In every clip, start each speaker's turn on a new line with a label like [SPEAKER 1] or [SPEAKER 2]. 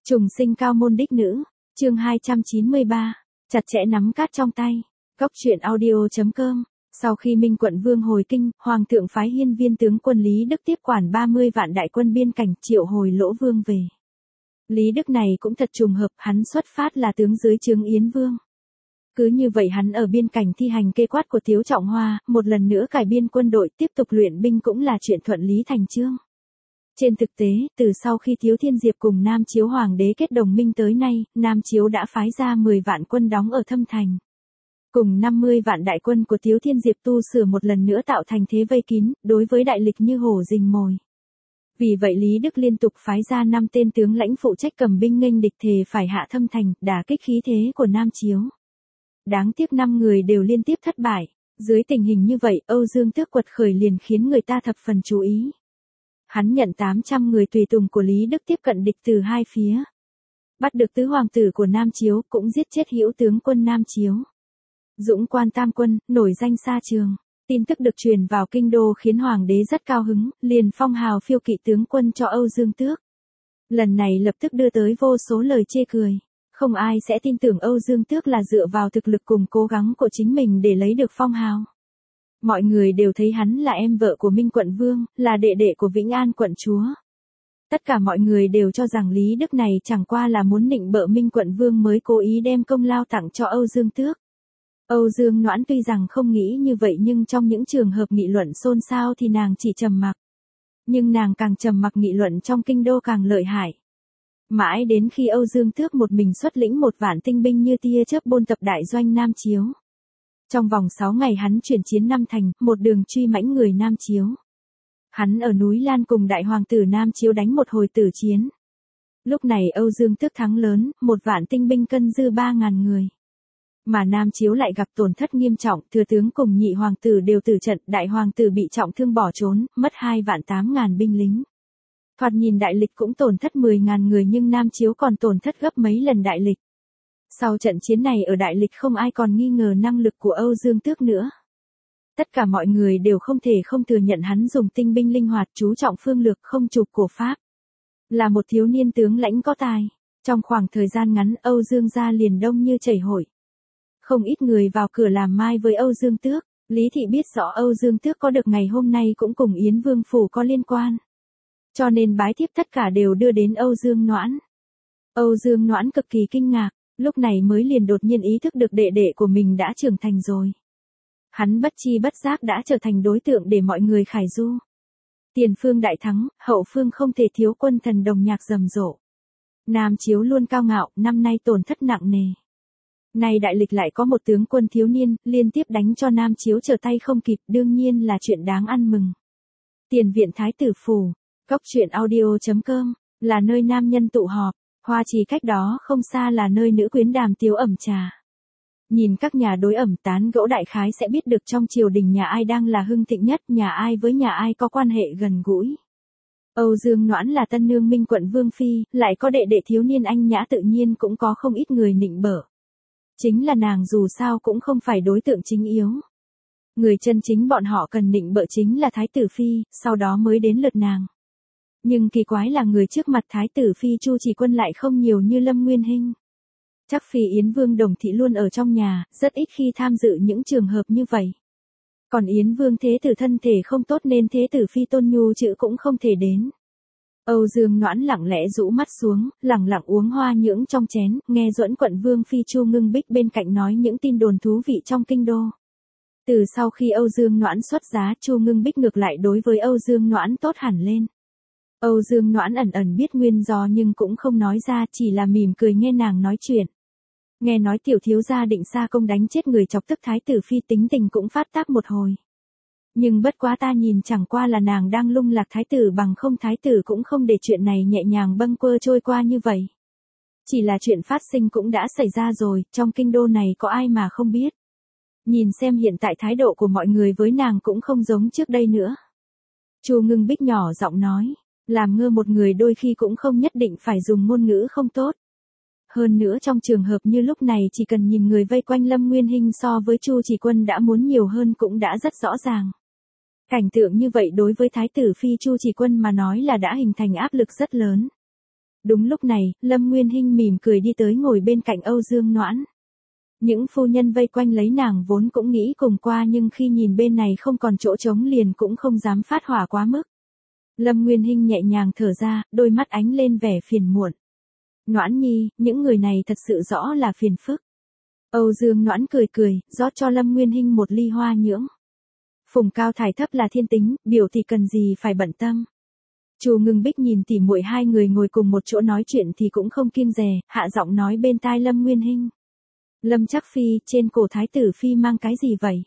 [SPEAKER 1] Trùng sinh cao môn đích nữ, chương 293, chặt chẽ nắm cát trong tay. Góc truyện audio.com. Sau khi Minh quận vương hồi kinh, Hoàng thượng phái hiên viên tướng quân Lý Đức tiếp quản 30 vạn đại quân biên cảnh triệu hồi Lỗ Vương về. Lý Đức này cũng thật trùng hợp, hắn xuất phát là tướng dưới trướng Yến Vương. Cứ như vậy hắn ở biên cảnh thi hành kê quát của Tiếu Trọng Hoa, một lần nữa cải biên quân đội tiếp tục luyện binh cũng là chuyện thuận lý thành chương. Trên thực tế, từ sau khi Tiếu Thiên Diệp cùng Nam Chiếu Hoàng đế kết đồng minh tới nay, Nam Chiếu đã phái ra 10 vạn quân đóng ở Thâm Thành. Cùng 50 vạn đại quân của Tiếu Thiên Diệp tu sửa một lần nữa tạo thành thế vây kín, đối với đại lịch như hổ rình mồi. Vì vậy Lý Đức liên tục phái ra 5 tên tướng lãnh phụ trách cầm binh nghênh địch thề phải hạ Thâm Thành, đả kích khí thế của Nam Chiếu. Đáng tiếc 5 người đều liên tiếp thất bại. Dưới tình hình như vậy, Âu Dương Tước quật khởi liền khiến người ta thập phần chú ý. Hắn nhận 800 người tùy tùng của Lý Đức tiếp cận địch từ hai phía. Bắt được tứ hoàng tử của Nam Chiếu, cũng giết chết hữu tướng quân Nam Chiếu. Dũng quan tam quân, nổi danh xa trường. Tin tức được truyền vào kinh đô khiến hoàng đế rất cao hứng, liền phong hào phiêu kỵ tướng quân cho Âu Dương Tước. Lần này lập tức đưa tới vô số lời chê cười. Không ai sẽ tin tưởng Âu Dương Tước là dựa vào thực lực cùng cố gắng của chính mình để lấy được phong hào. Mọi người đều thấy hắn là em vợ của Minh quận vương, là đệ đệ của Vĩnh An quận chúa. Tất cả mọi người đều cho rằng Lý Đức này chẳng qua là muốn nịnh bợ Minh quận vương mới cố ý đem công lao tặng cho Âu Dương Tước. Âu Dương Noãn tuy rằng không nghĩ như vậy nhưng trong những trường hợp nghị luận xôn xao thì nàng chỉ trầm mặc. Nhưng nàng càng trầm mặc nghị luận trong kinh đô càng lợi hại. Mãi đến khi Âu Dương Tước một mình xuất lĩnh 1 vạn tinh binh như tia chớp bôn tập đại doanh Nam Chiếu. Trong vòng 6 ngày hắn chuyển chiến 5 thành, một đường truy mãnh người Nam Chiếu. Hắn ở núi Lan cùng đại hoàng tử Nam Chiếu đánh một hồi tử chiến. Lúc này Âu Dương Tước thắng lớn, 1 vạn tinh binh cân dư 3.000 người. Mà Nam Chiếu lại gặp tổn thất nghiêm trọng, thừa tướng cùng nhị hoàng tử đều tử trận, đại hoàng tử bị trọng thương bỏ trốn, mất 2.800.000 binh lính. Thoạt nhìn đại lịch cũng tổn thất 10.000 người nhưng Nam Chiếu còn tổn thất gấp mấy lần đại lịch. Sau trận chiến này ở đại lịch không ai còn nghi ngờ năng lực của Âu Dương Tước nữa. Tất cả mọi người đều không thể không thừa nhận hắn dùng tinh binh linh hoạt chú trọng phương lược không chụp cổ pháp. Là một thiếu niên tướng lãnh có tài. Trong khoảng thời gian ngắn Âu Dương gia liền đông như chảy hội. Không ít người vào cửa làm mai với Âu Dương Tước. Lý Thị biết rõ Âu Dương Tước có được ngày hôm nay cũng cùng Yến Vương Phủ có liên quan. Cho nên bái thiếp tất cả đều đưa đến Âu Dương Noãn. Âu Dương Noãn cực kỳ kinh ngạc, lúc này mới liền đột nhiên ý thức được đệ đệ của mình đã trưởng thành rồi. Hắn bất chi bất giác đã trở thành đối tượng để mọi người khải du. Tiền phương đại thắng, hậu phương không thể thiếu quân thần đồng nhạc rầm rộ. Nam Chiếu luôn cao ngạo, năm nay tổn thất nặng nề. Nay đại lịch lại có một tướng quân thiếu niên, liên tiếp đánh cho Nam Chiếu trở tay không kịp, đương nhiên là chuyện đáng ăn mừng. Tiền viện Thái tử phủ. Góc truyện audio.com, là nơi nam nhân tụ họp, Hoa Trì cách đó không xa là nơi nữ quyến đàm tiếu ẩm trà. Nhìn các nhà đối ẩm tán gẫu đại khái sẽ biết được trong triều đình nhà ai đang là hưng thịnh nhất, nhà ai với nhà ai có quan hệ gần gũi. Âu Dương Noãn là tân nương Minh quận vương phi, lại có đệ đệ thiếu niên anh nhã tự nhiên cũng có không ít người nịnh bợ. Chính là nàng dù sao cũng không phải đối tượng chính yếu. Người chân chính bọn họ cần nịnh bợ chính là Thái tử phi, sau đó mới đến lượt nàng. Nhưng kỳ quái là người trước mặt Thái tử phi Chu Chỉ Quân lại không nhiều như Lâm Nguyên Hinh. Chắc phi Yến Vương Đồng Thị luôn ở trong nhà, rất ít khi tham dự những trường hợp như vậy. Còn Yến Vương Thế Tử thân thể không tốt nên Thế Tử phi Tôn Nhu chữ cũng không thể đến. Âu Dương Noãn lặng lẽ rũ mắt xuống, lặng lặng uống hoa nhưỡng trong chén, nghe Duẫn quận Vương phi Chu Ngưng Bích bên cạnh nói những tin đồn thú vị trong kinh đô. Từ sau khi Âu Dương Noãn xuất giá, Chu Ngưng Bích ngược lại đối với Âu Dương Noãn tốt hẳn lên. Âu Dương Noãn ẩn ẩn biết nguyên do nhưng cũng không nói ra, chỉ là mỉm cười nghe nàng nói chuyện. Nghe nói tiểu thiếu gia định xa công đánh chết người chọc tức Thái tử phi, tính tình cũng phát tác một hồi. Nhưng bất quá ta nhìn chẳng qua là nàng đang lung lạc thái tử, bằng không thái tử cũng không để chuyện này nhẹ nhàng bâng quơ trôi qua như vậy. Chỉ là chuyện phát sinh cũng đã xảy ra rồi, trong kinh đô này có ai mà không biết. Nhìn xem hiện tại thái độ của mọi người với nàng cũng không giống trước đây nữa. Chu Ngưng Bích nhỏ giọng nói. Làm ngơ một người đôi khi cũng không nhất định phải dùng ngôn ngữ không tốt. Hơn nữa trong trường hợp như lúc này chỉ cần nhìn người vây quanh Lâm Nguyên Hinh so với Chu Chỉ Quân đã muốn nhiều hơn cũng đã rất rõ ràng. Cảnh tượng như vậy đối với Thái tử phi Chu Chỉ Quân mà nói là đã hình thành áp lực rất lớn. Đúng lúc này, Lâm Nguyên Hinh mỉm cười đi tới ngồi bên cạnh Âu Dương Noãn. Những phu nhân vây quanh lấy nàng vốn cũng nghĩ cùng qua nhưng khi nhìn bên này không còn chỗ trống liền cũng không dám phát hỏa quá mức. Lâm Nguyên Hinh nhẹ nhàng thở ra, đôi mắt ánh lên vẻ phiền muộn. Noãn nhi, những người này thật sự rõ là phiền phức. Âu Dương Noãn cười cười, rót cho Lâm Nguyên Hinh một ly hoa nhưỡng. Phùng cao thải thấp là thiên tính, biểu thì cần gì phải bận tâm. Chu Ngưng Bích nhìn tỉ muội hai người ngồi cùng một chỗ nói chuyện thì cũng không kiêng dè, hạ giọng nói bên tai Lâm Nguyên Hinh. Lâm Chắc Phi, trên cổ thái tử phi mang cái gì vậy?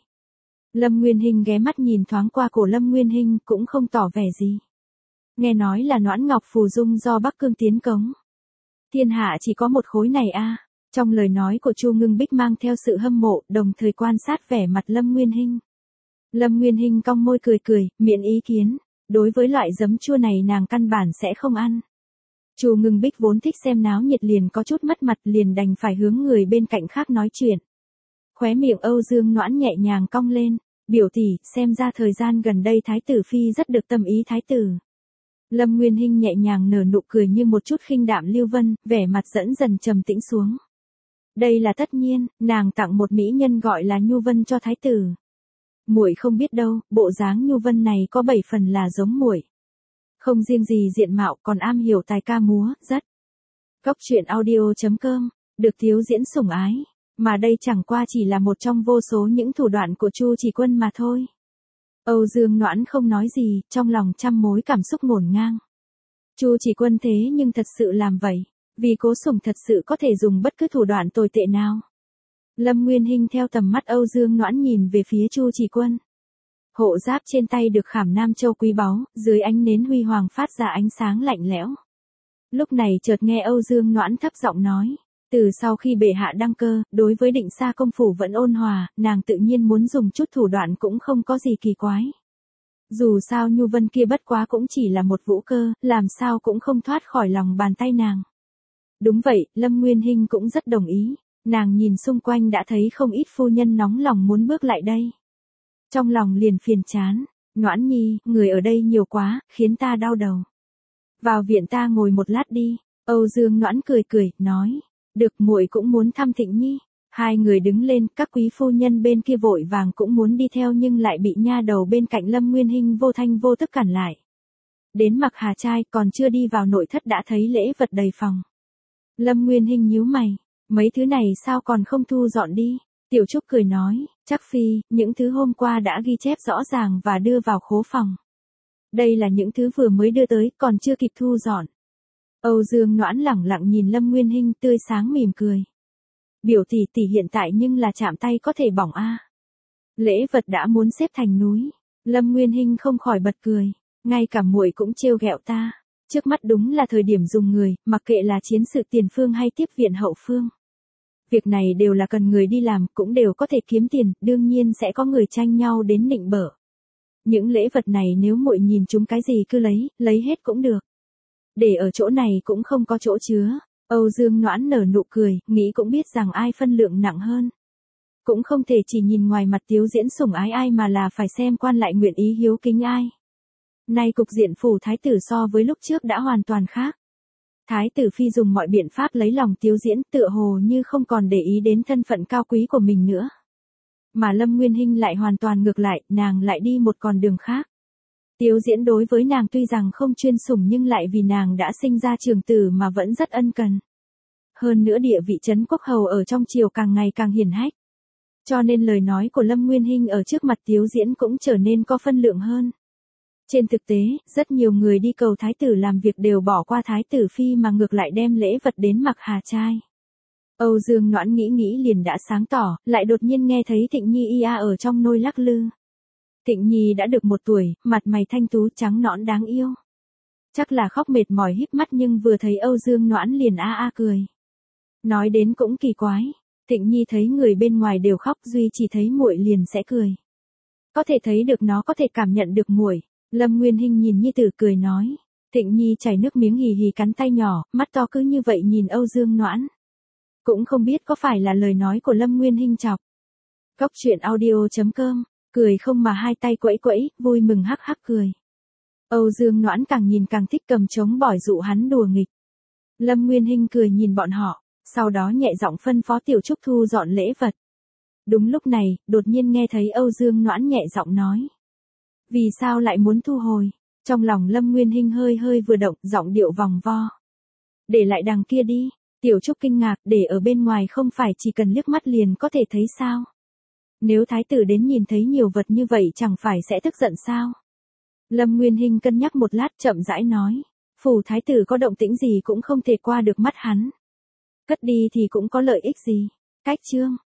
[SPEAKER 1] Lâm Nguyên Hinh ghé mắt nhìn thoáng qua cổ Lâm Nguyên Hinh cũng không tỏ vẻ gì. Nghe nói là Noãn Ngọc phù dung do Bắc Cương tiến cống. Thiên hạ chỉ có một khối này a. Trong lời nói của Chu Ngưng Bích mang theo sự hâm mộ, đồng thời quan sát vẻ mặt Lâm Nguyên Hinh. Lâm Nguyên Hinh cong môi cười cười, miễn ý kiến. Đối với loại giấm chua này nàng căn bản sẽ không ăn. Chu Ngưng Bích vốn thích xem náo nhiệt liền có chút mất mặt liền đành phải hướng người bên cạnh khác nói chuyện. Khóe miệng Âu Dương Noãn nhẹ nhàng cong lên, biểu tỷ, xem ra thời gian gần đây thái tử phi rất được tâm ý thái tử. Lâm Nguyên Hinh nhẹ nhàng nở nụ cười như một chút khinh đạm lưu vân, vẻ mặt dẫn dần trầm tĩnh xuống. Đây là tất nhiên, nàng tặng một mỹ nhân gọi là Nhu Vân cho thái tử. Muội không biết đâu, bộ dáng Nhu Vân này có 7 phần là giống muội. Không riêng gì diện mạo còn am hiểu tài ca múa, rất. Góc truyện audio.com, được thiếu diễn sủng ái, mà đây chẳng qua chỉ là một trong vô số những thủ đoạn của Chu Chỉ Quân mà thôi. Âu Dương Noãn không nói gì, trong lòng trăm mối cảm xúc ngổn ngang. Chu Chỉ Quân thế nhưng thật sự làm vậy, vì cố sủng thật sự có thể dùng bất cứ thủ đoạn tồi tệ nào. Lâm Nguyên Hinh theo tầm mắt Âu Dương Noãn nhìn về phía Chu Chỉ Quân. Hộ giáp trên tay được khảm nam châu quý báu, dưới ánh nến huy hoàng phát ra ánh sáng lạnh lẽo. Lúc này chợt nghe Âu Dương Noãn thấp giọng nói, từ sau khi bệ hạ đăng cơ, đối với Định Sa công phủ vẫn ôn hòa, nàng tự nhiên muốn dùng chút thủ đoạn cũng không có gì kỳ quái. Dù sao Nhu Vân kia bất quá cũng chỉ là một vũ cơ, làm sao cũng không thoát khỏi lòng bàn tay nàng. Đúng vậy, Lâm Nguyên Hinh cũng rất đồng ý, nàng nhìn xung quanh đã thấy không ít phu nhân nóng lòng muốn bước lại đây. Trong lòng liền phiền chán, Noãn nhi, người ở đây nhiều quá, khiến ta đau đầu. Vào viện ta ngồi một lát đi. Âu Dương Noãn cười cười, nói, được, muội cũng muốn thăm Thịnh nhi. Hai người đứng lên, các quý phu nhân bên kia vội vàng cũng muốn đi theo nhưng lại bị nha đầu bên cạnh Lâm Nguyên Hinh vô thanh vô tức cản lại. Đến Mặc Hà trai còn chưa đi vào nội thất đã thấy lễ vật đầy phòng. Lâm Nguyên Hinh nhíu mày, mấy thứ này sao còn không thu dọn đi? Tiểu Trúc cười nói, Chắc Phi, những thứ hôm qua đã ghi chép rõ ràng và đưa vào khố phòng. Đây là những thứ vừa mới đưa tới, còn chưa kịp thu dọn. Âu Dương Noãn lẳng lặng nhìn Lâm Nguyên Hinh tươi sáng mỉm cười. Biểu tỷ tỷ hiện tại nhưng là chạm tay có thể bỏng a. Lễ vật đã muốn xếp thành núi. Lâm Nguyên Hinh không khỏi bật cười, ngay cả muội cũng trêu ghẹo ta. Trước mắt đúng là thời điểm dùng người, mặc kệ là chiến sự tiền phương hay tiếp viện hậu phương. Việc này đều là cần người đi làm, cũng đều có thể kiếm tiền, đương nhiên sẽ có người tranh nhau đến nịnh bợ. Những lễ vật này nếu muội nhìn chúng cái gì cứ lấy hết cũng được. Để ở chỗ này cũng không có chỗ chứa. Âu Dương Noãn nở nụ cười, nghĩ cũng biết rằng ai phân lượng nặng hơn. Cũng không thể chỉ nhìn ngoài mặt tiếu diễn sủng ái ai mà là phải xem quan lại nguyện ý hiếu kính ai. Nay cục diện phủ thái tử so với lúc trước đã hoàn toàn khác. Thái tử phi dùng mọi biện pháp lấy lòng tiếu diễn, tựa hồ như không còn để ý đến thân phận cao quý của mình nữa. Mà Lâm Nguyên Hinh lại hoàn toàn ngược lại, nàng lại đi một con đường khác. Tiếu diễn đối với nàng tuy rằng không chuyên sủng nhưng lại vì nàng đã sinh ra trường tử mà vẫn rất ân cần. Hơn nữa địa vị trấn quốc hầu ở trong triều càng ngày càng hiển hách. Cho nên lời nói của Lâm Nguyên Hinh ở trước mặt tiếu diễn cũng trở nên có phân lượng hơn. Trên thực tế, rất nhiều người đi cầu thái tử làm việc đều bỏ qua thái tử phi mà ngược lại đem lễ vật đến Mặc Hà trai. Âu Dương Noãn nghĩ liền đã sáng tỏ, lại đột nhiên nghe thấy Thịnh Nhi ia ở trong nôi lắc lư. Thịnh Nhi đã được 1 tuổi, mặt mày thanh tú trắng nõn đáng yêu. Chắc là khóc mệt mỏi híp mắt nhưng vừa thấy Âu Dương Noãn liền a cười. Nói đến cũng kỳ quái, Thịnh Nhi thấy người bên ngoài đều khóc duy chỉ thấy muội liền sẽ cười. Có thể thấy được nó có thể cảm nhận được muội. Lâm Nguyên Hinh nhìn Nhi tử cười nói. Thịnh Nhi chảy nước miếng hì hì cắn tay nhỏ, mắt to cứ như vậy nhìn Âu Dương Noãn. Cũng không biết có phải là lời nói của Lâm Nguyên Hinh chọc. Góc truyện audio.com, cười không mà hai tay quẫy quẫy, vui mừng hắc hắc cười. Âu Dương Noãn càng nhìn càng thích cầm trống bỏi dụ hắn đùa nghịch. Lâm Nguyên Hinh cười nhìn bọn họ, sau đó nhẹ giọng phân phó Tiểu Trúc thu dọn lễ vật. Đúng lúc này, đột nhiên nghe thấy Âu Dương Noãn nhẹ giọng nói. Vì sao lại muốn thu hồi? Trong lòng Lâm Nguyên Hinh hơi hơi vừa động, giọng điệu vòng vo. Để lại đằng kia đi. Tiểu Trúc kinh ngạc, để ở bên ngoài không phải chỉ cần liếc mắt liền có thể thấy sao? Nếu thái tử đến nhìn thấy nhiều vật như vậy chẳng phải sẽ tức giận sao? Lâm Nguyên Hinh cân nhắc một lát chậm rãi nói. Phủ thái tử có động tĩnh gì cũng không thể qua được mắt hắn. Cất đi thì cũng có lợi ích gì. Cách chương.